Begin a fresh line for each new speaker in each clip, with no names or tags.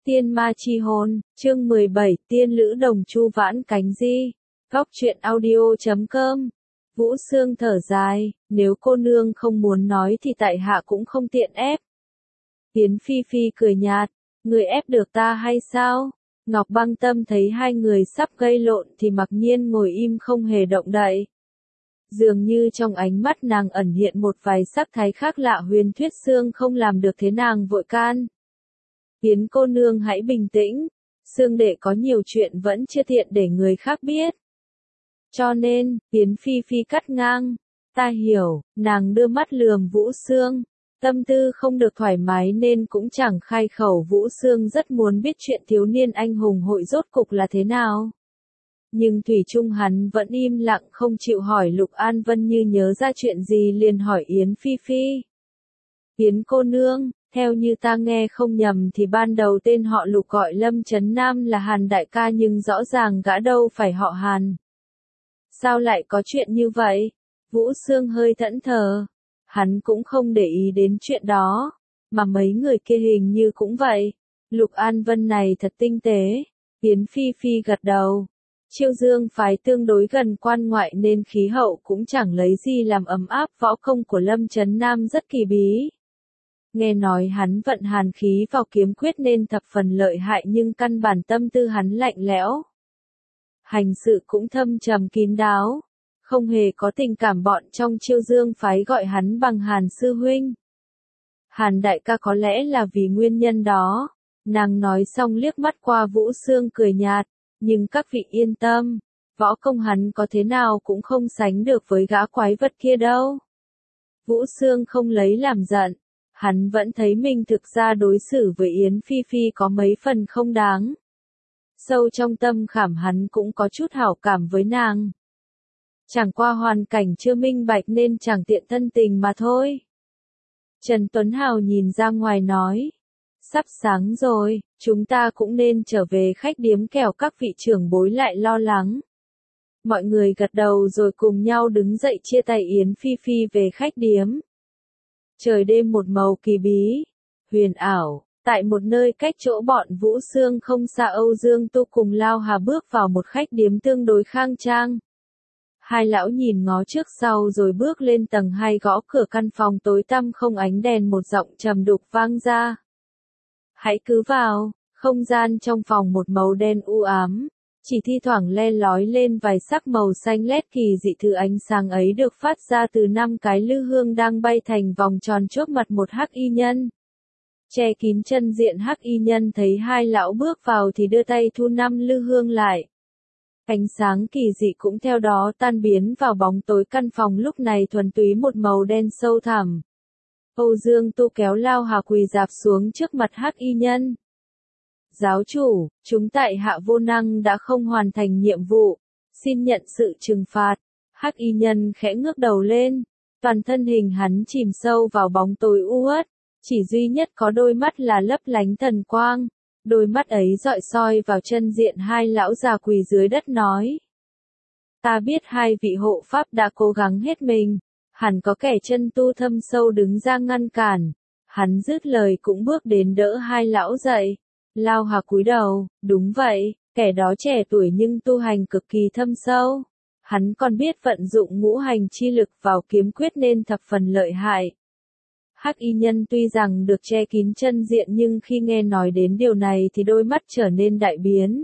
Tiên ma chi hồn, chương 17, tiên lữ đồng chu vãn cánh di. Góc truyện audio.com. Vũ Sương thở dài, nếu cô nương không muốn nói thì tại hạ cũng không tiện ép. Yến Phi Phi cười nhạt, người ép được ta hay sao? Ngọc Băng Tâm thấy hai người sắp gây lộn thì mặc nhiên ngồi im không hề động đậy. Dường như trong ánh mắt nàng ẩn hiện một vài sắc thái khác lạ. Huyền Thuyết Sương không làm được thế nàng vội can. Yến cô nương hãy bình tĩnh, Sương đệ có nhiều chuyện vẫn chưa tiện để người khác biết. Cho nên, Yến Phi Phi cắt ngang, ta hiểu, nàng đưa mắt lườm Vũ Sương, tâm tư không được thoải mái nên cũng chẳng khai khẩu. Vũ Sương rất muốn biết chuyện thiếu niên anh hùng hội rốt cục là thế nào. Nhưng thủy chung hắn vẫn im lặng không chịu hỏi. Lục An Vân như nhớ ra chuyện gì liền hỏi Yến Phi Phi. Yến cô nương, theo như ta nghe không nhầm thì ban đầu tên họ Lục gọi Lâm Chấn Nam là Hàn đại ca, nhưng rõ ràng gã đâu phải họ Hàn. Sao lại có chuyện như vậy? Vũ Sương hơi thẫn thờ. Hắn cũng không để ý đến chuyện đó, mà mấy người kia hình như cũng vậy. Lục An Vân này thật tinh tế. Yến Phi Phi gật đầu. Chiêu Dương phái tương đối gần quan ngoại nên khí hậu cũng chẳng lấy gì làm ấm áp. Võ công của Lâm Chấn Nam rất kỳ bí. Nghe nói hắn vận hàn khí vào kiếm quyết nên thập phần lợi hại, nhưng căn bản tâm tư hắn lạnh lẽo. Hành sự cũng thâm trầm kín đáo, không hề có tình cảm. Bọn trong Chiêu Dương phái gọi hắn bằng Hàn sư huynh. Hàn đại ca có lẽ là vì nguyên nhân đó. Nàng nói xong liếc mắt qua Vũ Sương cười nhạt, nhưng các vị yên tâm, võ công hắn có thế nào cũng không sánh được với gã quái vật kia đâu. Vũ Sương không lấy làm giận. Hắn vẫn thấy mình thực ra đối xử với Yến Phi Phi có mấy phần không đáng. Sâu trong tâm khảm hắn cũng có chút hảo cảm với nàng. Chẳng qua hoàn cảnh chưa minh bạch nên chẳng tiện thân tình mà thôi. Trần Tuấn Hào nhìn ra ngoài nói. Sắp sáng rồi, chúng ta cũng nên trở về khách điếm kẻo các vị trưởng bối lại lo lắng. Mọi người gật đầu rồi cùng nhau đứng dậy chia tay. Yến Phi Phi về khách điếm. Trời đêm một màu kỳ bí, huyền ảo, tại một nơi cách chỗ bọn Vũ Sương không xa, Âu Dương Tu cùng Lao Hà bước vào một khách điếm tương đối khang trang. Hai lão nhìn ngó trước sau rồi bước lên tầng 2 gõ cửa căn phòng tối tăm không ánh đèn. Một giọng trầm đục vang ra. Hãy cứ vào. Không gian trong phòng một màu đen u ám. Chỉ thi thoảng le lói lên vài sắc màu xanh lét kỳ dị. Thứ ánh sáng ấy được phát ra từ 5 cái lư hương đang bay thành vòng tròn trước mặt một hắc y nhân. Che kín chân diện hắc y nhân thấy hai lão bước vào thì đưa tay thu 5 lư hương lại. Ánh sáng kỳ dị cũng theo đó tan biến vào bóng tối. Căn phòng lúc này thuần túy một màu đen sâu thẳm. Âu Dương Tu kéo Lao Hà quỳ rạp xuống trước mặt hắc y nhân. Giáo chủ, chúng tại hạ vô năng đã không hoàn thành nhiệm vụ, xin nhận sự trừng phạt. Hắc y nhân khẽ ngước đầu lên, toàn thân hình hắn chìm sâu vào bóng tối u uất, chỉ duy nhất có đôi mắt là lấp lánh thần quang. Đôi mắt ấy dọi soi vào chân diện hai lão già quỳ dưới đất nói. Ta biết hai vị hộ pháp đã cố gắng hết mình, hẳn có kẻ chân tu thâm sâu đứng ra ngăn cản. Hắn dứt lời cũng bước đến đỡ hai lão dậy. Lao Hà cúi đầu, đúng vậy, kẻ đó trẻ tuổi nhưng tu hành cực kỳ thâm sâu. Hắn còn biết vận dụng ngũ hành chi lực vào kiếm quyết nên thập phần lợi hại. Hắc y nhân tuy rằng được che kín chân diện nhưng khi nghe nói đến điều này thì đôi mắt trở nên đại biến.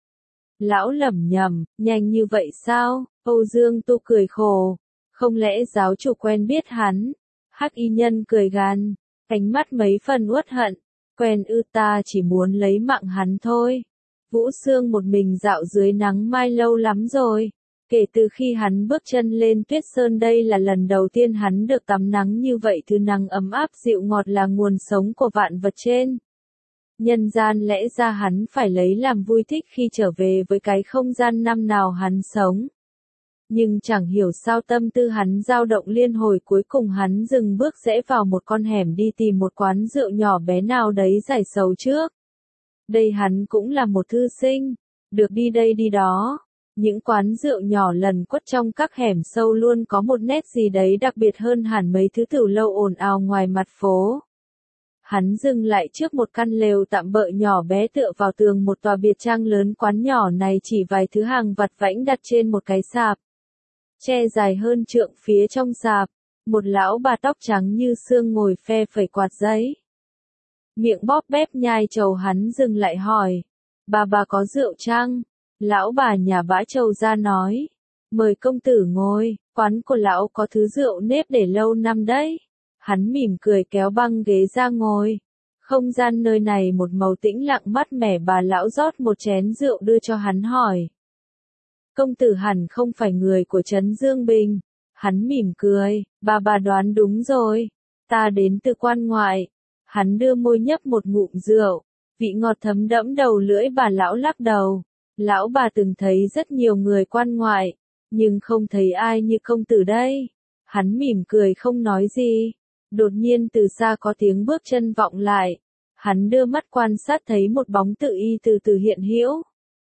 Lão lẩm nhẩm, nhanh như vậy sao? Âu Dương Tu cười khổ. Không lẽ giáo chủ quen biết hắn? Hắc y nhân cười gằn, ánh mắt mấy phần uất hận. Quen ư, ta chỉ muốn lấy mạng hắn thôi. Vũ Sương một mình dạo dưới nắng mai lâu lắm rồi. Kể từ khi hắn bước chân lên Tuyết Sơn đây là lần đầu tiên hắn được tắm nắng như vậy. Thứ nắng ấm áp dịu ngọt là nguồn sống của vạn vật trên nhân gian, lẽ ra hắn phải lấy làm vui thích khi trở về với cái không gian năm nào hắn sống. Nhưng chẳng hiểu sao tâm tư hắn dao động liên hồi, cuối cùng hắn dừng bước rẽ vào một con hẻm đi tìm một quán rượu nhỏ bé nào đấy giải sầu trước. Đây hắn cũng là một thư sinh, được đi đây đi đó. Những quán rượu nhỏ lần quất trong các hẻm sâu luôn có một nét gì đấy đặc biệt hơn hẳn mấy thứ tiểu lâu ồn ào ngoài mặt phố. Hắn dừng lại trước một căn lều tạm bợ nhỏ bé tựa vào tường một tòa biệt trang lớn. Quán nhỏ này chỉ vài thứ hàng vặt vãnh đặt trên một cái sạp. Tre dài hơn trượng phía trong sạp, một lão bà tóc trắng như xương ngồi phe phẩy quạt giấy. Miệng bóp bép nhai trầu. Hắn dừng lại hỏi, bà có rượu chăng? Lão bà nhà bã trầu ra nói, mời công tử ngồi, quán của lão có thứ rượu nếp để lâu năm đấy. Hắn mỉm cười kéo băng ghế ra ngồi. Không gian nơi này một màu tĩnh lặng mát mẻ. Bà lão rót một chén rượu đưa cho hắn hỏi, công tử hẳn không phải người của Trấn Dương Bình. Hắn mỉm cười, bà đoán đúng rồi, ta đến từ quan ngoại. Hắn đưa môi nhấp một ngụm rượu, vị ngọt thấm đẫm đầu lưỡi. Bà lão lắc đầu, lão bà từng thấy rất nhiều người quan ngoại, nhưng không thấy ai như công tử đây. Hắn mỉm cười không nói gì. Đột nhiên từ xa có tiếng bước chân vọng lại. Hắn đưa mắt quan sát thấy một bóng tự y từ từ hiện hữu.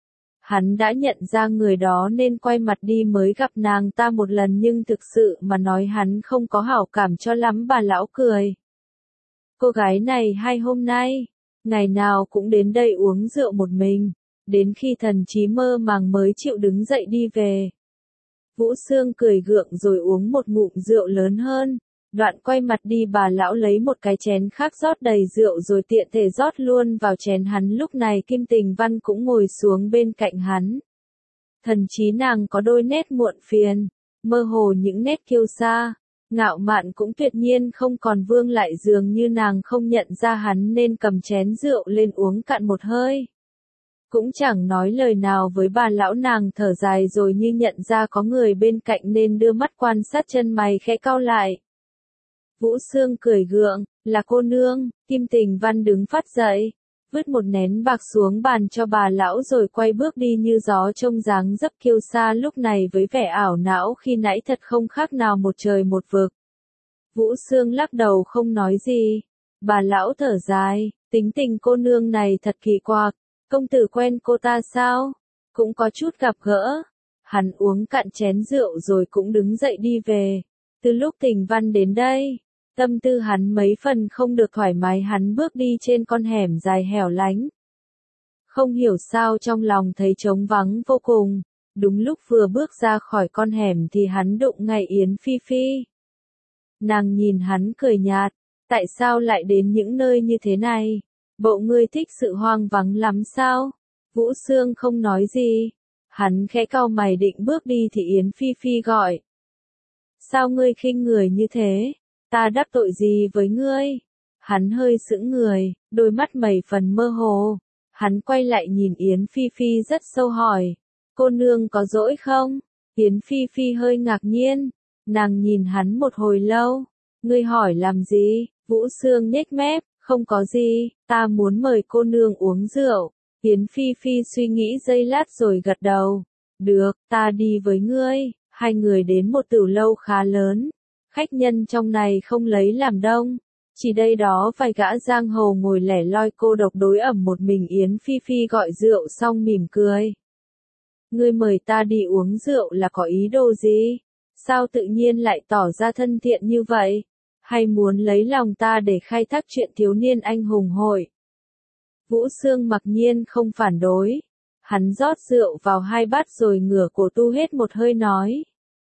Hắn đã nhận ra người đó nên quay mặt đi. Mới gặp nàng ta một lần nhưng thực sự mà nói hắn không có hảo cảm cho lắm. Bà lão cười, cô gái này hay hôm nay, ngày nào cũng đến đây uống rượu một mình, đến khi thần trí mơ màng mới chịu đứng dậy đi về. Vũ Sương cười gượng rồi uống một ngụm rượu lớn hơn, đoạn quay mặt đi. Bà lão lấy một cái chén khác rót đầy rượu rồi tiện thể rót luôn vào chén hắn. Lúc này Kim Tình Văn cũng ngồi xuống bên cạnh hắn. Thần trí nàng có đôi nét muộn phiền, mơ hồ những nét kiêu sa, ngạo mạn cũng tuyệt nhiên không còn vương lại. Dường như nàng không nhận ra hắn nên cầm chén rượu lên uống cạn một hơi. Cũng chẳng nói lời nào với bà lão. Nàng thở dài rồi như nhận ra có người bên cạnh nên đưa mắt quan sát. Chân mày khẽ cau lại. Vũ Sương cười gượng, là cô nương. Kim Tình Văn đứng phát dậy, vứt một nén bạc xuống bàn cho bà lão rồi quay bước đi như gió. Trông dáng dấp kiêu sa lúc này với vẻ ảo não khi nãy thật không khác nào một trời một vực. Vũ Sương lắc đầu không nói gì. Bà lão thở dài, tính tình cô nương này thật kỳ quặc. Công tử quen cô ta sao? Cũng có chút gặp gỡ. Hắn uống cạn chén rượu rồi cũng đứng dậy đi về. Từ lúc Tình Văn đến đây, tâm tư hắn mấy phần không được thoải mái. Hắn bước đi trên con hẻm dài hẻo lánh. Không hiểu sao trong lòng thấy trống vắng vô cùng. Đúng lúc vừa bước ra khỏi con hẻm thì hắn đụng ngay Yến Phi Phi. Nàng nhìn hắn cười nhạt, tại sao lại đến những nơi như thế này? Bộ ngươi thích sự hoang vắng lắm sao? Vũ Sương không nói gì. Hắn khẽ cau mày định bước đi thì Yến Phi Phi gọi. Sao ngươi khinh người như thế? Ta đắc tội gì với ngươi? Hắn hơi sững người, đôi mắt mày phần mơ hồ. Hắn quay lại nhìn Yến Phi Phi rất sâu hỏi. Cô nương có dỗi không? Yến Phi Phi hơi ngạc nhiên. Nàng nhìn hắn một hồi lâu. Ngươi hỏi làm gì? Vũ Sương nhếch mép. Không có gì, ta muốn mời cô nương uống rượu. Yến Phi Phi suy nghĩ giây lát rồi gật đầu. Được, ta đi với ngươi. Hai người đến một tửu lâu khá lớn. Khách nhân trong này không lấy làm đông. Chỉ đây đó vài gã giang hồ ngồi lẻ loi cô độc đối ẩm một mình. Yến Phi Phi gọi rượu xong mỉm cười. Ngươi mời ta đi uống rượu là có ý đồ gì? Sao tự nhiên lại tỏ ra thân thiện như vậy? Hay muốn lấy lòng ta để khai thác chuyện thiếu niên anh hùng hội? Vũ Sương mặc nhiên không phản đối. Hắn rót rượu vào hai bát rồi ngửa cổ tu hết một hơi nói.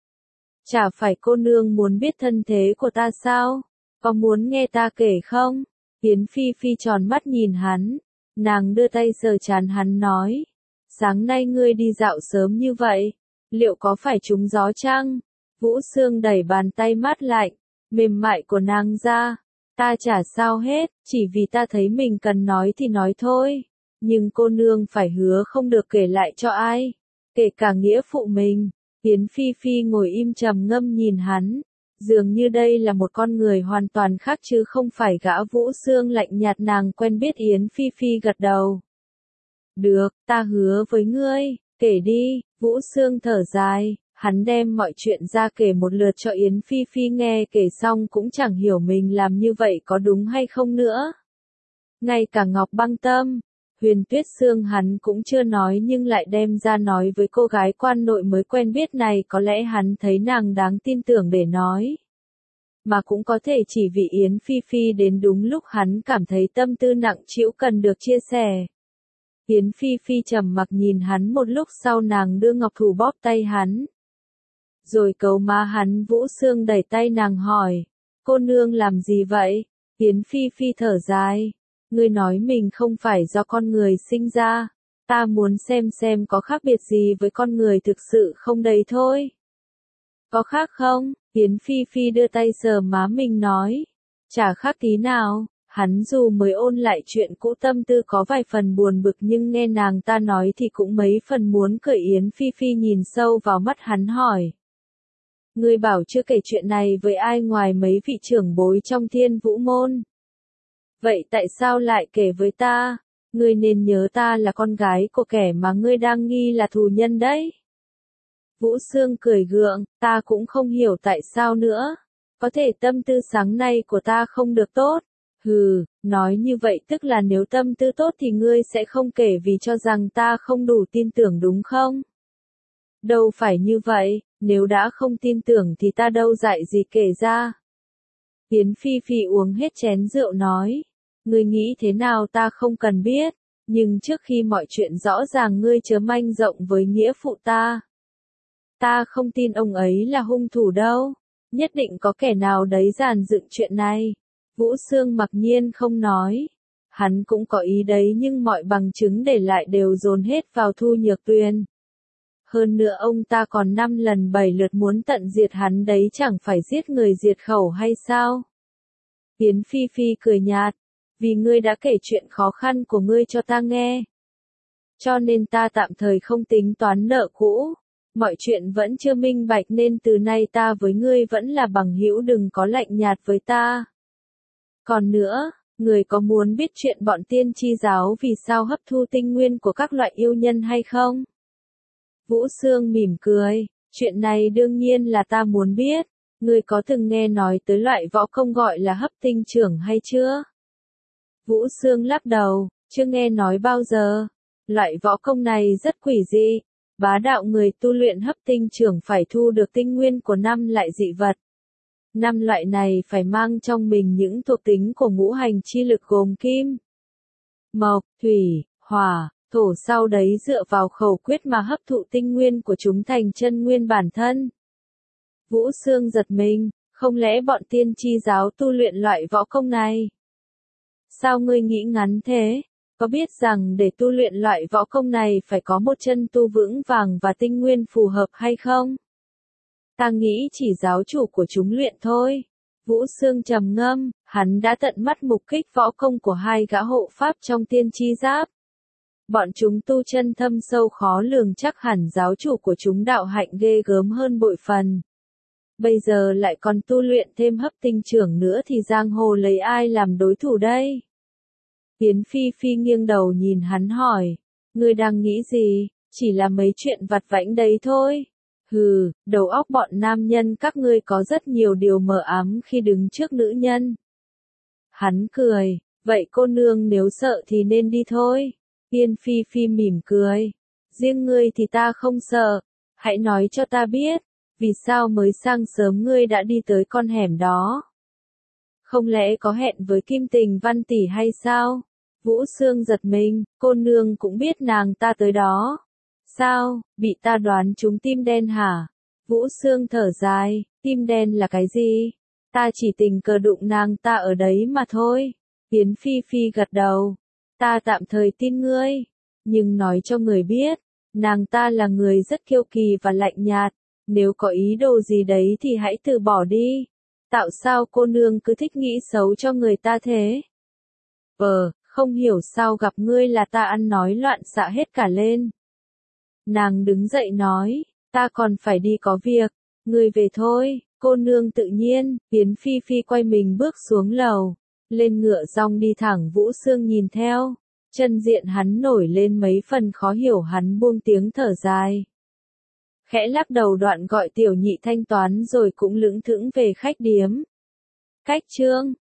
Chả phải cô nương muốn biết thân thế của ta sao? Có muốn nghe ta kể không? Yến Phi Phi tròn mắt nhìn hắn. Nàng đưa tay sờ trán hắn nói. Sáng nay ngươi đi dạo sớm như vậy, liệu có phải trúng gió chăng? Vũ Sương đẩy bàn tay mát lạnh, mềm mại của nàng ra. Ta chả sao hết, chỉ vì ta thấy mình cần nói thì nói thôi. Nhưng cô nương phải hứa không được kể lại cho ai, kể cả nghĩa phụ mình. Yến Phi Phi ngồi im trầm ngâm nhìn hắn. Dường như đây là một con người hoàn toàn khác chứ không phải gã Vũ Sương lạnh nhạt. Nàng quen biết Yến Phi Phi gật đầu. Được, ta hứa với ngươi, kể đi. Vũ Sương thở dài, hắn đem mọi chuyện ra kể một lượt cho Yến Phi Phi nghe. Kể xong cũng chẳng hiểu mình làm như vậy có đúng hay không nữa. Ngay cả Ngọc Băng Tâm, Huyền Tuyết Sương hắn cũng chưa nói nhưng lại đem ra nói với cô gái quan nội mới quen biết này. Có lẽ hắn thấy nàng đáng tin tưởng để nói. mà cũng có thể chỉ vì Yến Phi Phi đến đúng lúc hắn cảm thấy tâm tư nặng trĩu cần được chia sẻ. Yến Phi Phi trầm mặc nhìn hắn một lúc sau nàng đưa ngọc thủ bóp tay hắn. Rồi cấu má hắn. Vũ Sương đẩy tay nàng hỏi, cô nương làm gì vậy? Yến Phi Phi thở dài, ngươi nói mình không phải do con người sinh ra, ta muốn xem có khác biệt gì với con người thực sự không đấy thôi. Có khác không? Yến Phi Phi đưa tay sờ má mình nói, chả khác tí nào. Hắn dù mới ôn lại chuyện cũ tâm tư có vài phần buồn bực nhưng nghe nàng ta nói thì cũng mấy phần muốn cười. Yến Phi Phi nhìn sâu vào mắt hắn hỏi. Ngươi bảo chưa kể chuyện này với ai ngoài mấy vị trưởng bối trong Thiên Vũ môn. Vậy tại sao lại kể với ta? Ngươi nên nhớ ta là con gái của kẻ mà ngươi đang nghi là thù nhân đấy. Vũ Sương cười gượng, ta cũng không hiểu tại sao nữa. Có thể tâm tư sáng nay của ta không được tốt. Hừ, nói như vậy tức là nếu tâm tư tốt thì ngươi sẽ không kể vì cho rằng ta không đủ tin tưởng đúng không? Đâu phải như vậy, nếu đã không tin tưởng thì ta đâu dạy gì kể ra. Yến Phi Phi uống hết chén rượu nói, ngươi nghĩ thế nào ta không cần biết, nhưng trước khi mọi chuyện rõ ràng ngươi chớ manh rộng với nghĩa phụ ta. Ta không tin ông ấy là hung thủ đâu, nhất định có kẻ nào đấy dàn dựng chuyện này. Vũ Sương mặc nhiên không nói. Hắn cũng có ý đấy nhưng mọi bằng chứng để lại đều dồn hết vào Thu Nhược Tuyền. Hơn nữa ông ta còn 5 lần 7 lượt muốn tận diệt hắn đấy, chẳng phải giết người diệt khẩu hay sao? Yến Phi Phi cười nhạt, vì ngươi đã kể chuyện khó khăn của ngươi cho ta nghe. Cho nên ta tạm thời không tính toán nợ cũ. Mọi chuyện vẫn chưa minh bạch nên từ nay ta với ngươi vẫn là bằng hữu, đừng có lạnh nhạt với ta. Còn nữa, người có muốn biết chuyện bọn tiên tri giáo vì sao hấp thu tinh nguyên của các loại yêu nhân hay không? Vũ Sương mỉm cười, chuyện này đương nhiên là ta muốn biết. Người có từng nghe nói tới loại võ công gọi là hấp tinh trưởng hay chưa? Vũ Sương lắc đầu, chưa nghe nói bao giờ. Loại võ công này rất quỷ dị. Bá đạo người tu luyện hấp tinh trưởng phải thu được tinh nguyên của 5 loại dị vật. 5 loại này phải mang trong mình những thuộc tính của ngũ hành chi lực gồm kim, mộc, thủy, hỏa, thổ, sau đấy dựa vào khẩu quyết mà hấp thụ tinh nguyên của chúng thành chân nguyên bản thân. Vũ Sương giật mình, không lẽ bọn tiên tri giáo tu luyện loại võ công này? Sao ngươi nghĩ ngắn thế? Có biết rằng để tu luyện loại võ công này phải có một chân tu vững vàng và tinh nguyên phù hợp hay không? Ta nghĩ chỉ giáo chủ của chúng luyện thôi. Vũ Sương trầm ngâm, hắn đã tận mắt mục kích võ công của 2 gã hộ pháp trong tiên tri giáp. Bọn chúng tu chân thâm sâu khó lường, chắc hẳn giáo chủ của chúng đạo hạnh ghê gớm hơn bội phần. Bây giờ lại còn tu luyện thêm hấp tinh trưởng nữa thì giang hồ lấy ai làm đối thủ đây? Yến Phi Phi nghiêng đầu nhìn hắn hỏi, ngươi đang nghĩ gì? Chỉ là mấy chuyện vặt vãnh đấy thôi. Hừ, đầu óc bọn nam nhân các ngươi có rất nhiều điều mờ ám khi đứng trước nữ nhân. Hắn cười, vậy cô nương nếu sợ thì nên đi thôi. Yến Phi Phi mỉm cười, riêng ngươi thì ta không sợ, hãy nói cho ta biết, vì sao mới sáng sớm ngươi đã đi tới con hẻm đó? Không lẽ có hẹn với Kim Tình Văn tỷ hay sao? Vũ Sương giật mình, cô nương cũng biết nàng ta tới đó. Sao, bị ta đoán trúng tim đen hả? Vũ Sương thở dài, tim đen là cái gì? Ta chỉ tình cờ đụng nàng ta ở đấy mà thôi. Yến Phi Phi gật đầu. Ta tạm thời tin ngươi, nhưng nói cho người biết, nàng ta là người rất kiêu kỳ và lạnh nhạt. Nếu có ý đồ gì đấy thì hãy từ bỏ đi. Tạo sao cô nương cứ thích nghĩ xấu cho người ta thế? Không hiểu sao gặp ngươi là ta ăn nói loạn xạ hết cả lên. Nàng đứng dậy nói, ta còn phải đi có việc, ngươi về thôi, cô nương tự nhiên. Yến Phi Phi quay mình bước xuống lầu, lên ngựa rong đi thẳng. Vũ Sương nhìn theo, chân diện hắn nổi lên mấy phần khó hiểu, hắn buông tiếng thở dài. Khẽ lắc đầu đoạn gọi Tiểu Nhị thanh toán rồi cũng lững thững về khách điếm. Cách chương